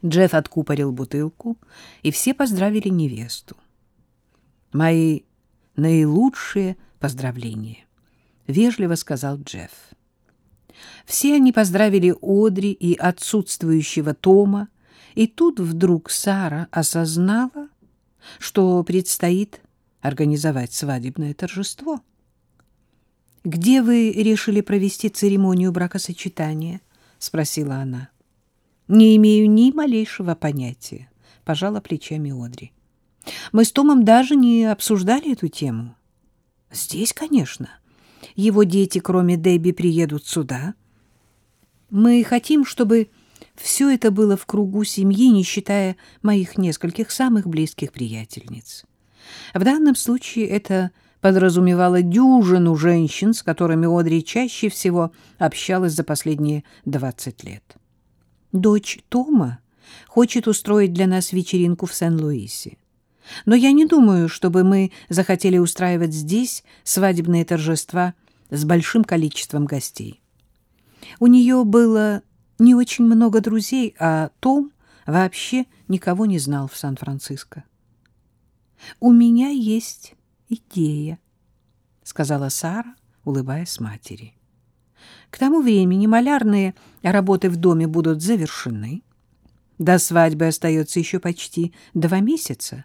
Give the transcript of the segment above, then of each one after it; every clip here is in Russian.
Джефф откупорил бутылку, и все поздравили невесту. «Мои наилучшие поздравления», — вежливо сказал Джефф. Все они поздравили Одри и отсутствующего Тома, и тут вдруг Сара осознала, что предстоит организовать свадебное торжество. «Где вы решили провести церемонию бракосочетания?» — спросила она. «Не имею ни малейшего понятия», — пожала плечами Одри. «Мы с Томом даже не обсуждали эту тему». «Здесь, конечно. Его дети, кроме Дебби, приедут сюда. Мы хотим, чтобы все это было в кругу семьи, не считая моих нескольких самых близких приятельниц. В данном случае это подразумевало дюжину женщин, с которыми Одри чаще всего общалась за последние 20 лет. Дочь Тома хочет устроить для нас вечеринку в Сен-Луисе. Но я не думаю, чтобы мы захотели устраивать здесь свадебные торжества с большим количеством гостей. У нее было не очень много друзей, а Том вообще никого не знал в Сан-Франциско. «У меня есть идея», — сказала Сара, улыбаясь матери. «К тому времени малярные работы в доме будут завершены. До свадьбы остается еще почти 2 месяца.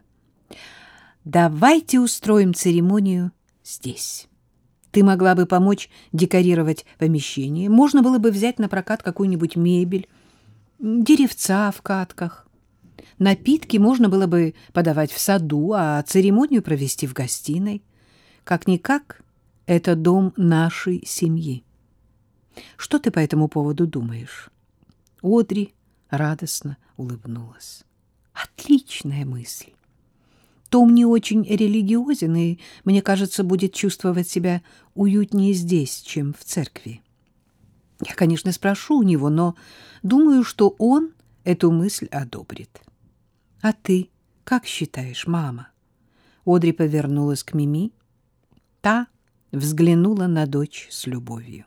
Давайте устроим церемонию здесь. Ты могла бы помочь декорировать помещение. Можно было бы взять на прокат какую-нибудь мебель, деревца в катках. Напитки можно было бы подавать в саду, а церемонию провести в гостиной. Как-никак, это дом нашей семьи. Что ты по этому поводу думаешь?» Одри радостно улыбнулась. «Отличная мысль. Том не очень религиозен и, мне кажется, будет чувствовать себя уютнее здесь, чем в церкви. Я, конечно, спрошу у него, но думаю, что он эту мысль одобрит. А ты как считаешь, мама?» Одри повернулась к Мими. Та взглянула на дочь с любовью.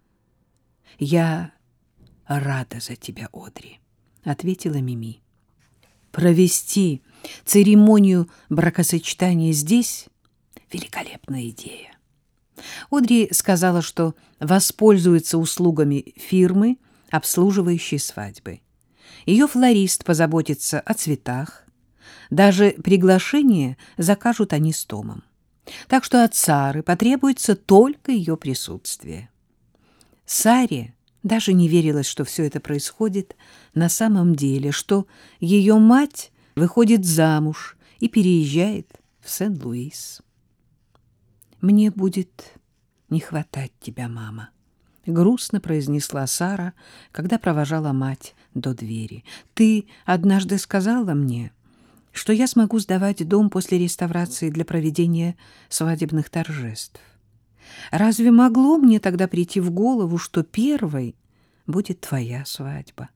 «Я рада за тебя, Одри», — ответила Мими. «Провести церемонию бракосочетания здесь — великолепная идея». Одри сказала, что воспользуется услугами фирмы, обслуживающей свадьбы. Ее флорист позаботится о цветах. Даже приглашение закажут они с Томом. Так что от Сары потребуется только ее присутствие. Саре даже не верилось, что все это происходит на самом деле, что ее мать выходит замуж и переезжает в Сен-Луис. «Мне будет не хватать тебя, мама», — грустно произнесла Сара, когда провожала мать до двери. «Ты однажды сказала мне, что я смогу сдавать дом после реставрации для проведения свадебных торжеств. Разве могло мне тогда прийти в голову, что первой будет твоя свадьба?»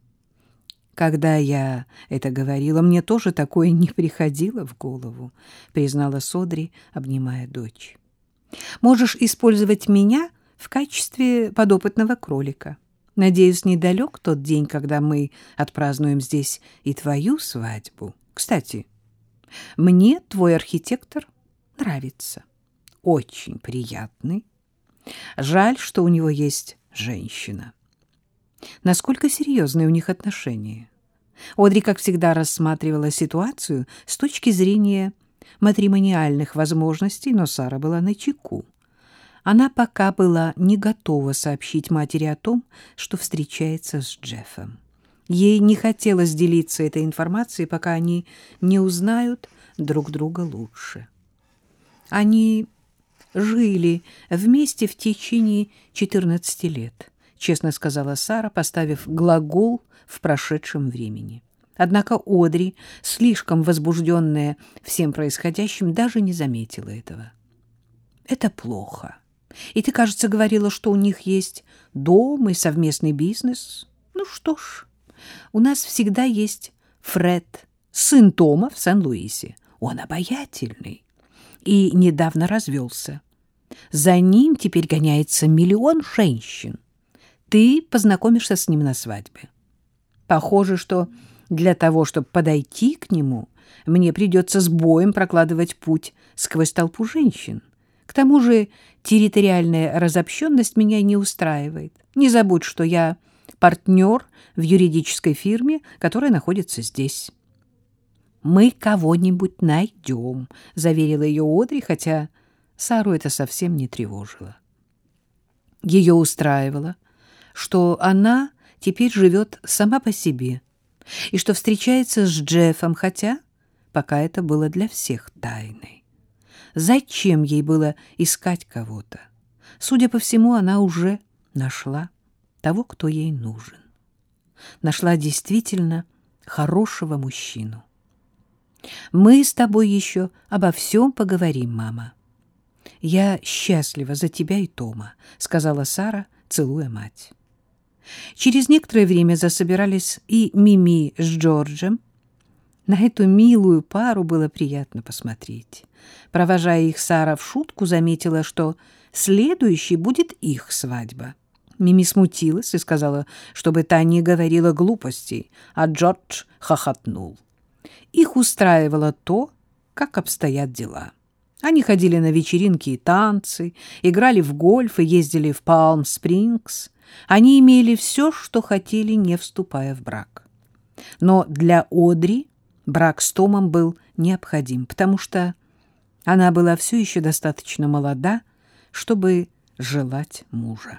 «Когда я это говорила, мне тоже такое не приходило в голову», — признала Одри, обнимая дочь. «Можешь использовать меня в качестве подопытного кролика. Надеюсь, недалек тот день, когда мы отпразднуем здесь и твою свадьбу. Кстати, мне твой архитектор нравится. Очень приятный. Жаль, что у него есть женщина». Насколько серьезные у них отношения? Одри, как всегда, рассматривала ситуацию с точки зрения матримониальных возможностей, но Сара была начеку. Она пока была не готова сообщить матери о том, что встречается с Джеффом. Ей не хотелось делиться этой информацией, пока они не узнают друг друга лучше. Они жили вместе в течение 14 лет. Честно сказала Сара, поставив глагол в прошедшем времени. Однако Одри, слишком возбужденная всем происходящим, даже не заметила этого. «Это плохо. И ты, кажется, говорила, что у них есть дом и совместный бизнес. Ну что ж, у нас всегда есть Фред, сын Тома в Сен-Луисе. Он обаятельный и недавно развелся. За ним теперь гоняется миллион женщин. Ты познакомишься с ним на свадьбе. Похоже, что Для того, чтобы подойти к нему, мне придется с боем прокладывать путь сквозь толпу женщин. К тому же территориальная разобщенность меня не устраивает. Не забудь, что я партнер в юридической фирме, которая находится здесь. «Мы кого-нибудь найдем», — заверила ее Одри, хотя Сару это совсем не тревожило. Ее устраивало, что она теперь живет сама по себе и что встречается с Джеффом, хотя пока это было для всех тайной. Зачем ей было искать кого-то? Судя по всему, она уже нашла того, кто ей нужен. Нашла действительно хорошего мужчину. «Мы с тобой еще обо всем поговорим, мама». «Я счастлива за тебя и Тома», — сказала Сара, целуя мать. Через некоторое время засобирались и Мими с Джорджем. На эту милую пару было приятно посмотреть. Провожая их, Сара в шутку заметила, что следующей будет их свадьба. Мими смутилась и сказала, чтобы та не говорила глупостей, а Джордж хохотнул. Их устраивало то, как обстоят дела. Они ходили на вечеринки и танцы, играли в гольф и ездили в Палм-Спрингс. Они имели все, что хотели, не вступая в брак. Но для Одри брак с Томом был необходим, потому что она была все еще достаточно молода, чтобы желать мужа.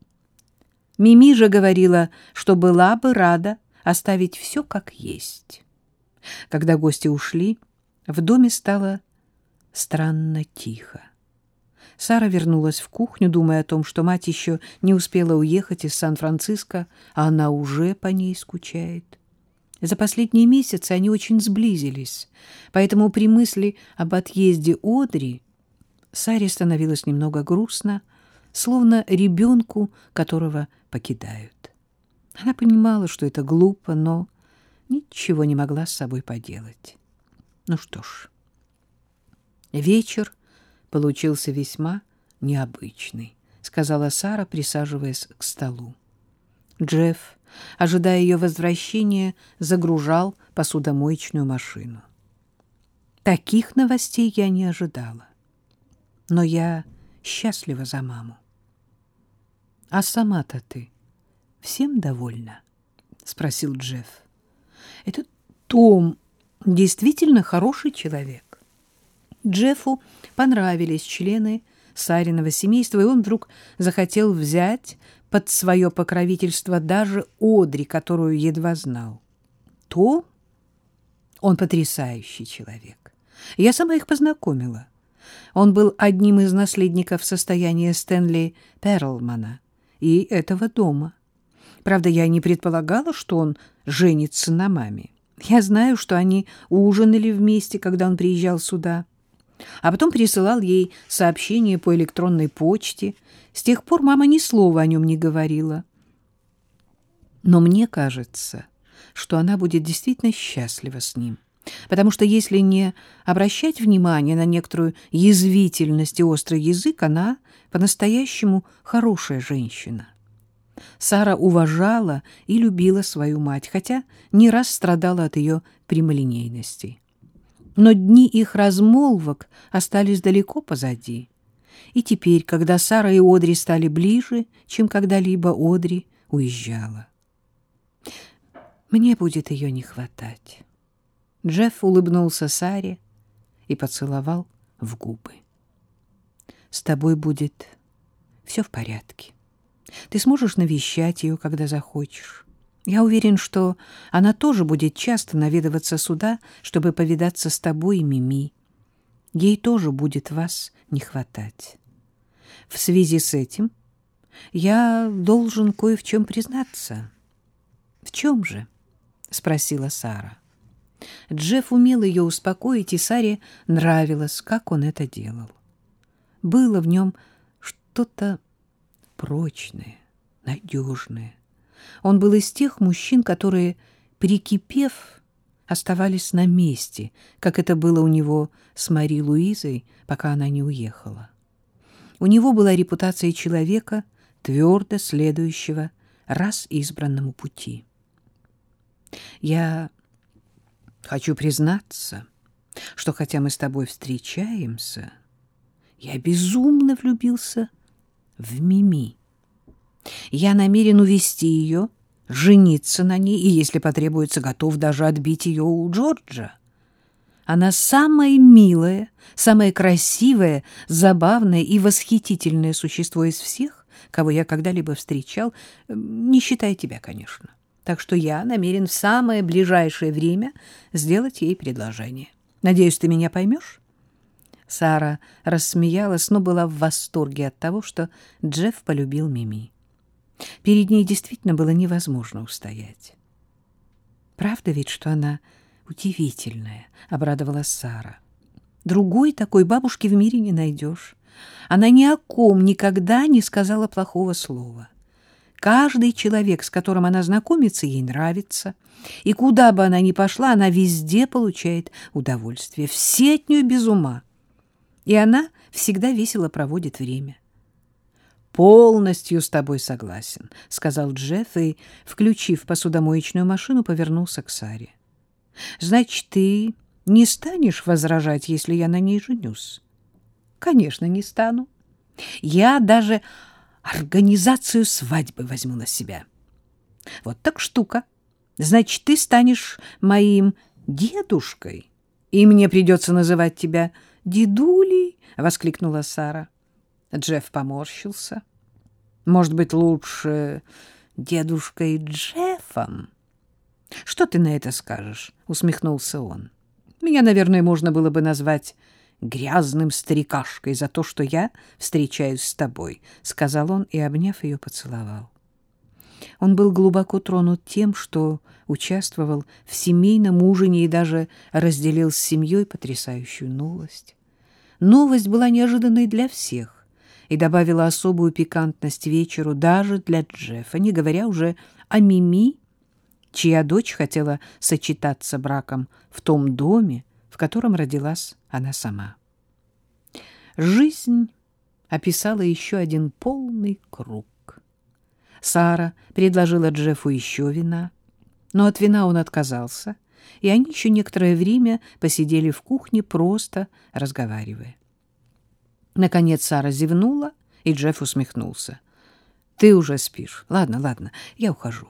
Мими же говорила, что была бы рада оставить все как есть. Когда гости ушли, в доме стало странно тихо. Сара вернулась в кухню, думая о том, что мать еще не успела уехать из Сан-Франциско, а она уже по ней скучает. За последние месяцы они очень сблизились, поэтому при мысли об отъезде Одри Саре становилось немного грустно, словно ребенку, которого покидают. Она понимала, что это глупо, но ничего не могла с собой поделать. Ну что ж, вечер получился весьма необычный, сказала Сара, присаживаясь к столу. Джефф, ожидая ее возвращения, загружал посудомоечную машину. Таких новостей я не ожидала, но я счастлива за маму. — А сама-то ты всем довольна? — спросил Джефф. — Этот Том действительно хороший человек. Джеффу понравились члены Сариного семейства, и он вдруг захотел взять под свое покровительство даже Одри, которую едва знал. Том, он потрясающий человек. Я сама их познакомила. Он был одним из наследников состояния Стэнли Перлмана и этого дома. Правда, я не предполагала, что он женится на маме. Я знаю, что они ужинали вместе, когда он приезжал сюда, а потом присылал ей сообщения по электронной почте. С тех пор мама ни слова о нем не говорила. Но мне кажется, что она будет действительно счастлива с ним, потому что если не обращать внимания на некоторую язвительность и острый язык, она по-настоящему хорошая женщина. Сара уважала и любила свою мать, хотя не раз страдала от ее прямолинейности. Но дни их размолвок остались далеко позади. И теперь, когда Сара и Одри стали ближе, чем когда-либо, Одри уезжала. Мне будет ее не хватать. Джефф улыбнулся Саре и поцеловал в губы. С тобой будет все в порядке. Ты сможешь навещать ее, когда захочешь. Я уверен, что она тоже будет часто наведываться сюда, чтобы повидаться с тобой и Мими. Ей тоже будет вас не хватать. В связи с этим я должен кое в чем признаться. — В чем же? — спросила Сара. Джефф умел ее успокоить, и Саре нравилось, как он это делал. Было в нем что-то прочное, надежное. Он был из тех мужчин, которые, прикипев, оставались на месте, как это было у него с Мари Луизой, пока она не уехала. У него была репутация человека, твердо следующего раз избранному пути. Я хочу признаться, что хотя мы с тобой встречаемся, я безумно влюбился в Мими. Я намерен увести ее, жениться на ней и, если потребуется, готов даже отбить ее у Джорджа. Она самое милое, самое красивое, забавное и восхитительное существо из всех, кого я когда-либо встречал, не считая тебя, конечно. Так что я намерен в самое ближайшее время сделать ей предложение. Надеюсь, ты меня поймешь?» Сара рассмеялась, но была в восторге от того, что Джефф полюбил Мими. Перед ней действительно было невозможно устоять. «Правда ведь, что она удивительная?» — обрадовалась Сара. «Другой такой бабушки в мире не найдешь. Она ни о ком никогда не сказала плохого слова. Каждый человек, с которым она знакомится, ей нравится, и куда бы она ни пошла, она везде получает удовольствие. Все от нее без ума, и она всегда весело проводит время». «Полностью с тобой согласен», — сказал Джефф и, включив посудомоечную машину, повернулся к Саре. «Значит, ты не станешь возражать, если я на ней женюсь?» «Конечно, не стану. Я даже организацию свадьбы возьму на себя». «Вот так штука. Значит, ты станешь моим дедушкой, и мне придется называть тебя дедулей», — воскликнула Сара. Джефф поморщился. «Может быть, лучше дедушкой Джеффом?» «Что ты на это скажешь?» — усмехнулся он. «Меня, наверное, можно было бы назвать грязным старикашкой за то, что я встречаюсь с тобой», — сказал он и, обняв ее, поцеловал. Он был глубоко тронут тем, что участвовал в семейном ужине и даже разделил с семьей потрясающую новость. Новость была неожиданной для всех и добавила особую пикантность вечеру даже для Джеффа, не говоря уже о Мими, чья дочь хотела сочетаться браком в том доме, в котором родилась она сама. Жизнь описала еще один полный круг. Сара предложила Джеффу еще вина, но от вина он отказался, и они еще некоторое время посидели в кухне, просто разговаривая. Наконец Сара зевнула, и Джефф усмехнулся. «Ты уже спишь. Ладно, ладно, я ухожу».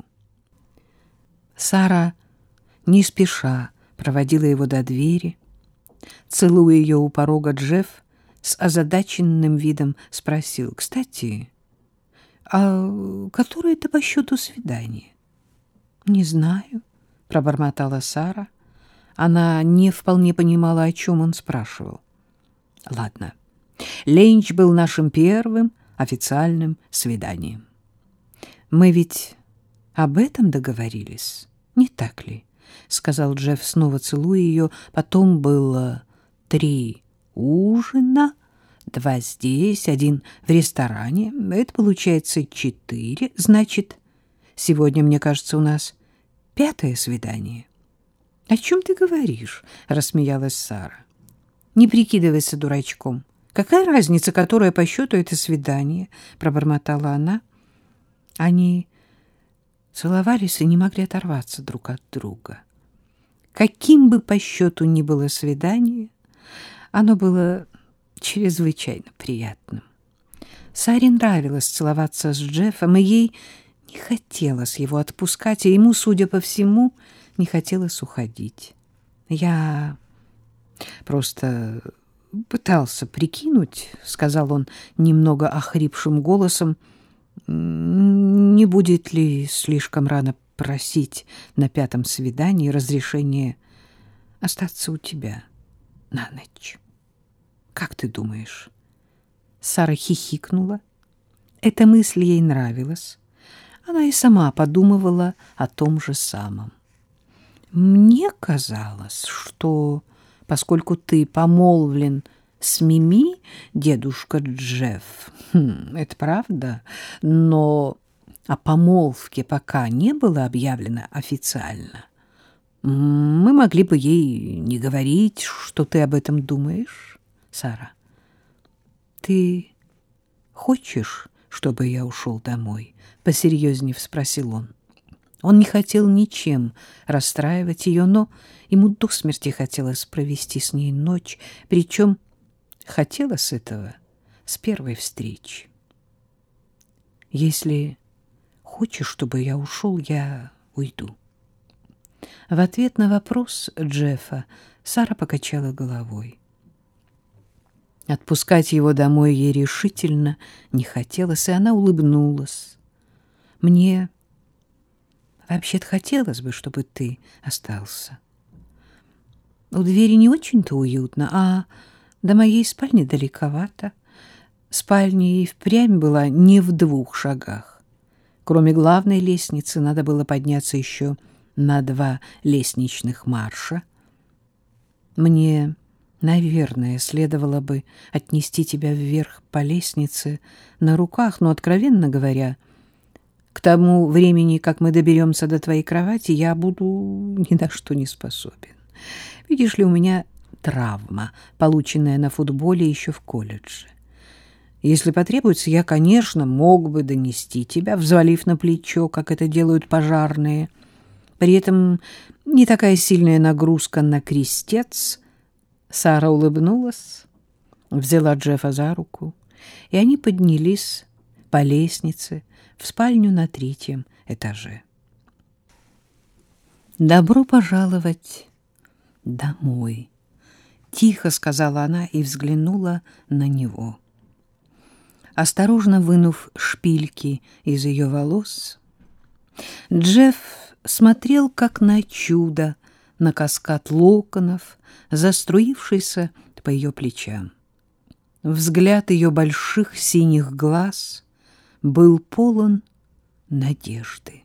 Сара не спеша проводила его до двери. Целуя ее у порога, Джефф с озадаченным видом спросил: «Кстати, а которое это по счету свидание?» «Не знаю», — пробормотала Сара. Она не вполне понимала, о чем он спрашивал. «Ладно, ленч был нашим первым официальным свиданием. Мы ведь об этом договорились, не так ли?» — сказал Джефф, снова целуя ее. «Потом было 3 ужина, 2 здесь, 1 в ресторане. Это получается 4. Значит, сегодня, мне кажется, у нас 5-е свидание». «О чем ты говоришь?» — рассмеялась Сара. «Не прикидывайся дурачком. Какая разница, которое по счету это свидание?» — пробормотала она. Они целовались и не могли оторваться друг от друга. Каким бы по счету ни было свидание, оно было чрезвычайно приятным. Саре нравилось целоваться с Джеффом, и ей не хотелось его отпускать, а ему, судя по всему, не хотелось уходить. «Я просто пытался прикинуть», — сказал он немного охрипшим голосом, «не будет ли слишком рано просить на 5-м свидании разрешения остаться у тебя на ночь? Как ты думаешь?» Сара хихикнула. Эта мысль ей нравилась. Она и сама подумывала о том же самом. «Мне казалось, что, поскольку ты помолвлен с Мими, дедушка Джефф, это правда, но о помолвке пока не было объявлено официально. Мы могли бы ей не говорить, что ты об этом думаешь, Сара. Ты хочешь, чтобы я ушел домой?» — посерьезнее спросил он. Он не хотел ничем расстраивать ее, но ему до смерти хотелось провести с ней ночь, причем хотелось этого с первой встречи. «Если хочешь, чтобы я ушел, я уйду». В ответ на вопрос Джеффа Сара покачала головой. Отпускать его домой ей решительно не хотелось, и она улыбнулась. «Мне вообще-то хотелось бы, чтобы ты остался. У двери не очень-то уютно, а до моей спальни далековато. Спальня и впрямь была не в 2 шагах. Кроме главной лестницы надо было подняться еще на 2 лестничных марша. Мне, наверное, следовало бы отнести тебя вверх по лестнице на руках, но, откровенно говоря, к тому времени, как мы доберемся до твоей кровати, я буду ни на что не способен. Видишь ли, у меня травма, полученная на футболе еще в колледже. Если потребуется, я, конечно, мог бы донести тебя, взвалив на плечо, как это делают пожарные. При этом не такая сильная нагрузка на крестец. Сара улыбнулась, взяла Джеффа за руку, и они поднялись по лестнице в спальню на 3-м этаже. «Добро пожаловать домой», — тихо сказала она и взглянула на него. Осторожно вынув шпильки из ее волос, Джефф смотрел как на чудо, на каскад локонов, заструившийся по ее плечам. Взгляд ее больших синих глаз был полон надежды.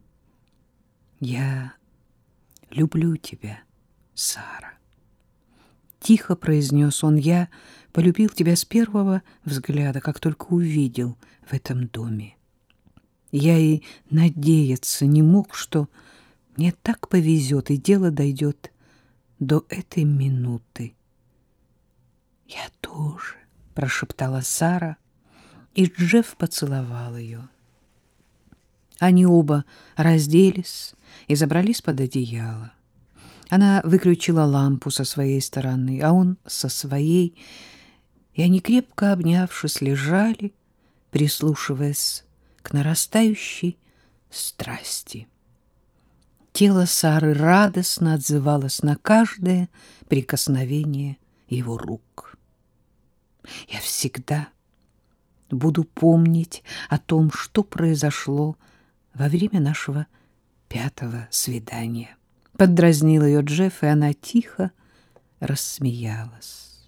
«Я люблю тебя, Сара», — тихо произнес он. «Я полюбил тебя с первого взгляда, как только увидел в этом доме. Я и надеяться не мог, что мне так повезет, и дело дойдет до этой минуты». «Я тоже», — прошептала Сара, и Джефф поцеловал ее. Они оба разделись и забрались под одеяло. Она выключила лампу со своей стороны, а он со своей, и они, крепко обнявшись, лежали, прислушиваясь к нарастающей страсти. Тело Сары радостно отзывалось на каждое прикосновение его рук. «Я всегда буду помнить о том, что произошло во время нашего 5-го свидания», — поддразнил ее Джефф, и она тихо рассмеялась.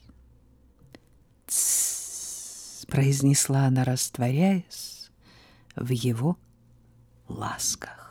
«Тссс», — произнесла она, растворяясь в его ласках.